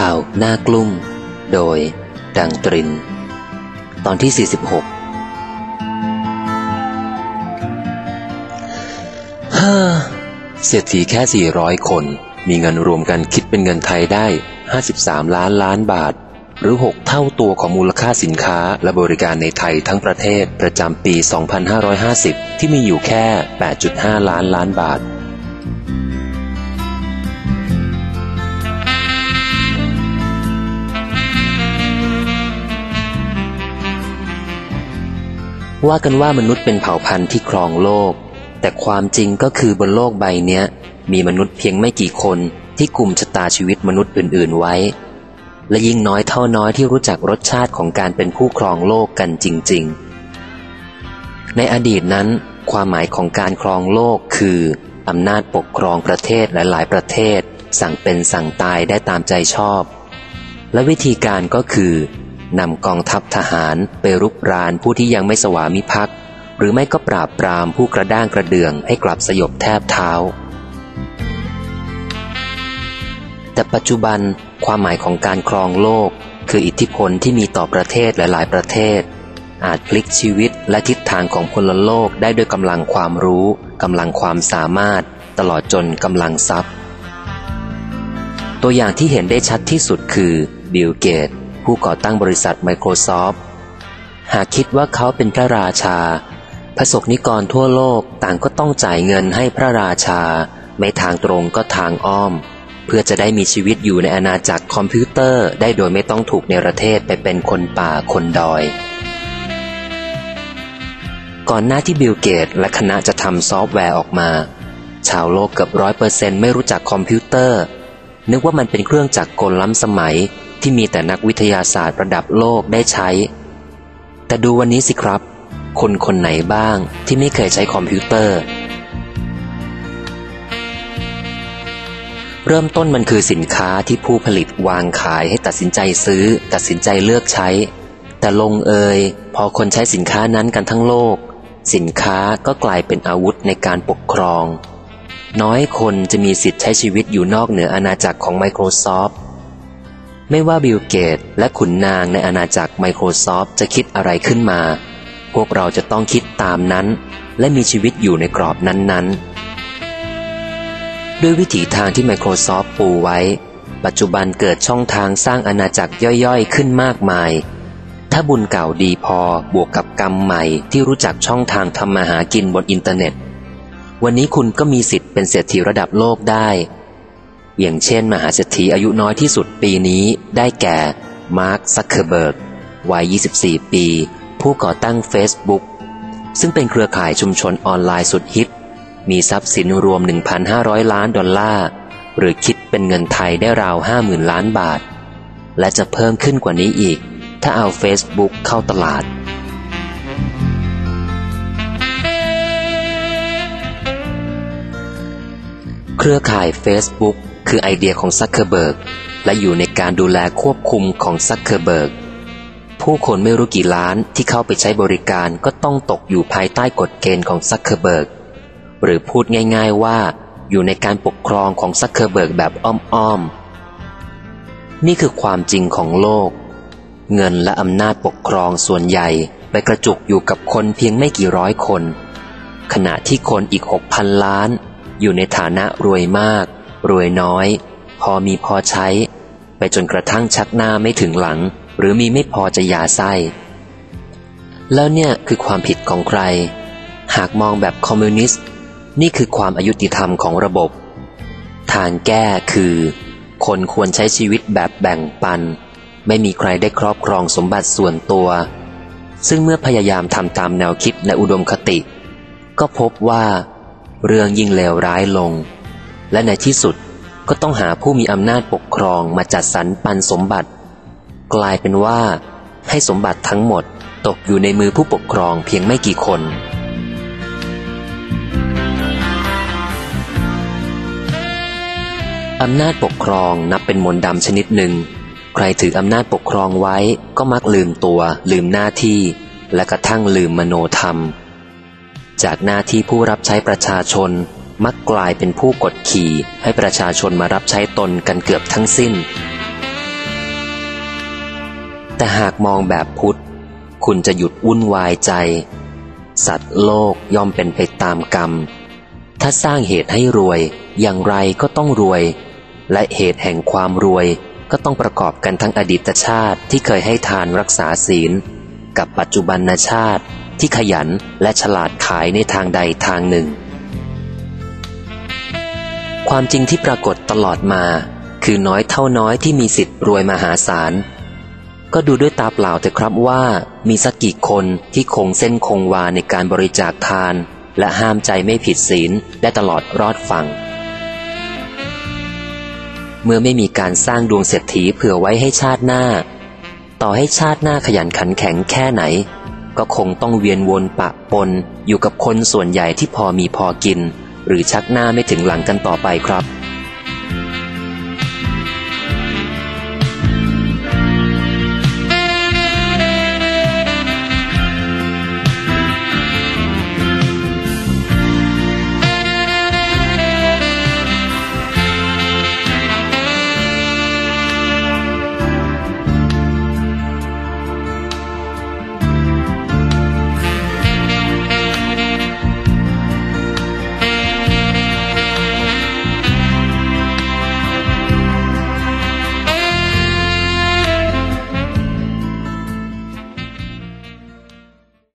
ข่าวหน้ากลุ้มโดยดังตรินตอนที่46เศรษฐีแค่400คนมีเงินรวมกันคิดเป็นเงินไทยได้53ล้านล้านบาทหรือ6เท่าตัวของมูลค่าสินค้าและบริการในไทยทั้งประเทศประจำปี2550ที่มีอยู่แค่ 8.5 ล้านล้านบาทว่ากันว่ามนุษย์เป็นเผ่าพันธุ์ที่ครองโลกแต่ความจริงก็คือบนโลกใบเนี้ยมีมนุษย์เพียงไม่กี่คนที่กุมชะตาชีวิตมนุษย์อื่นๆไว้และยิ่งน้อยเท่าน้อยที่รู้จักรสชาติของการเป็นผู้ครองโลกกันจริงๆในอดีตนั้นความหมายของการครองโลกคืออำนาจปกครองประเทศหลายๆประเทศสั่งเป็นสั่งตายได้ตามใจชอบและวิธีการก็คือนำกองทัพทหารไปรุกรานผู้ที่ยังไม่สวามิภักดิ์หรือไม่ก็ปราบปรามผู้กระด้างกระเดื่องให้กลับสยบแทบเท้าแต่ปัจจุบันความหมายของการครองโลกคืออิทธิพลที่มีต่อประเทศหลายๆประเทศอาจพลิกชีวิตและทิศทางของพลโลกได้ด้วยกำลังความรู้กำลังความสามารถตลอดจนกำลังทรัพย์ตัวอย่างที่เห็นได้ชัดที่สุดคือบิลเกตส์ผู้ก่อตั้งบริษัท Microsoft หากคิดว่าเขาเป็นพระราชาประสบนิกรทั่วโลกต่างก็ต้องจ่ายเงินให้พระราชาไม่ทางตรงก็ทางอ้อมเพื่อจะได้มีชีวิตอยู่ในอาณาจักรคอมพิวเตอร์ได้โดยไม่ต้องถูกเนรเทศไปเป็นคนป่าคนดอยก่อนหน้าที่บิลเกตส์และคณะจะทำซอฟต์แวร์ออกมาชาวโลกเกือบ 100% ไม่รู้จักคอมพิวเตอร์นึกว่ามันเป็นเครื่องจักรกลล้ำสมัยที่มีแต่นักวิทยาศาสตร์ระดับโลกได้ใช้แต่ดูวันนี้สิครับคนไหนบ้างที่ไม่เคยใช้คอมพิวเตอร์เริ่มต้นมันคือสินค้าที่ผู้ผลิตวางขายให้ตัดสินใจซื้อตัดสินใจเลือกใช้แต่ลงเอยพอคนใช้สินค้านั้นกันทั้งโลกสินค้าก็กลายเป็นอาวุธในการปกครองน้อยคนจะมีสิทธิ์ใช้ชีวิตอยู่นอกเหนืออาณาจักรของ Microsoft ไม่ว่าบิลเกตส์และขุนนางในอาณาจักร Microsoft จะคิดอะไรขึ้นมาพวกเราจะต้องคิดตามนั้นและมีชีวิตอยู่ในกรอบนั้นๆด้วยวิถีทางที่ Microsoft ปูไว้ปัจจุบันเกิดช่องทางสร้างอาณาจักรย่อยๆขึ้นมากมายถ้าบุญเก่าดีพอบวกกับกรรมใหม่ที่รู้จักช่องทางทำมาหากินบนอินเทอร์เน็ตวันนี้คุณก็มีสิทธิ์เป็นเศรษฐีระดับโลกได้อย่างเช่นมหาเศรษฐีอายุน้อยที่สุดปีนี้ได้แก่มาร์ค ซักเคอร์เบิร์กวัย24ปีผู้ก่อตั้ง Facebook ซึ่งเป็นเครือข่ายชุมชนออนไลน์สุดฮิตมีทรัพย์สินรวม $1,500 ล้านหรือคิดเป็นเงินไทยได้ราว 50,000 ล้านบาทและจะเพิ่มขึ้นกว่านี้อีกถ้าเอา Facebook เข้าตลาดเครือข่าย Facebook คือไอเดียของซักเคอร์เบิร์กและอยู่ในการดูแลควบคุมของซักเคอร์เบิร์กผู้คนไม่รู้กี่ล้านที่เข้าไปใช้บริการก็ต้องตกอยู่ภายใต้กฎเกณฑ์ของซักเคอร์เบิร์กหรือพูดง่ายๆว่าอยู่ในการปกครองของซักเคอร์เบิร์กแบบอ้อมๆนี่คือความจริงของโลกเงินและอำนาจปกครองส่วนใหญ่ไปกระจุกอยู่กับคนเพียงไม่กี่ร้อยคนขณะที่คนอีก 6,000 ล้านอยู่ในฐานะรวยมากรวยน้อยพอมีพอใช้ไปจนกระทั่งชักหน้าไม่ถึงหลังหรือมีไม่พอจะหย่าไส้แล้วเนี่ยคือความผิดของใครหากมองแบบคอมมิวนิสต์นี่คือความอายุติธรรมของระบบทางแก้คือคนควรใช้ชีวิตแบบแบ่งปันไม่มีใครได้ครอบครองสมบัติส่วนตัวซึ่งเมื่อพยายามทำตามแนวคิดและอุดมคติก็พบว่าเรื่องยิ่งเลวร้ายลงและในที่สุดก็ต้องหาผู้มีอำนาจปกครองมาจัดสรรปันสมบัติกลายเป็นว่าให้สมบัติทั้งหมดตกอยู่ในมือผู้ปกครองเพียงไม่กี่คนอำนาจปกครองนับเป็นมนต์ดำชนิดหนึ่งใครถืออำนาจปกครองไว้ก็มักลืมตัวลืมหน้าที่และกระทั่งลืมมโนธรรมจากหน้าที่ผู้รับใช้ประชาชนมักกลายเป็นผู้กดขี่ให้ประชาชนมารับใช้ตนกันเกือบทั้งสิ้นแต่หากมองแบบพุทธคุณจะหยุดวุ่นวายใจสัตว์โลกย่อมเป็นไปตามกรรมถ้าสร้างเหตุให้รวยอย่างไรก็ต้องรวยและเหตุแห่งความรวยก็ต้องประกอบกันทั้งอดีตชาติที่เคยให้ทานรักษาศีลกับปัจจุบันชาติที่ขยันและฉลาดขายในทางใดทางหนึ่งความจริงที่ปรากฏตลอดมาคือน้อยเท่าน้อยที่มีสิทธิ์รวยมหาศาลก็ดูด้วยตาเปล่าเถอะครับว่ามีสักกี่คนที่คงเส้นคงวาในการบริจาคทานและห้ามใจไม่ผิดศีลได้ตลอดรอดฝั่งเมื่อไม่มีการสร้างดวงเศรษฐีเผื่อไว้ให้ชาติหน้าต่อให้ชาติหน้าขยันขันแข็งแค่ไหนก็คงต้องเวียนวนปะปนอยู่กับคนส่วนใหญ่ที่พอมีพอกินหรือชักหน้าไม่ถึงหลังกันต่อไปครับ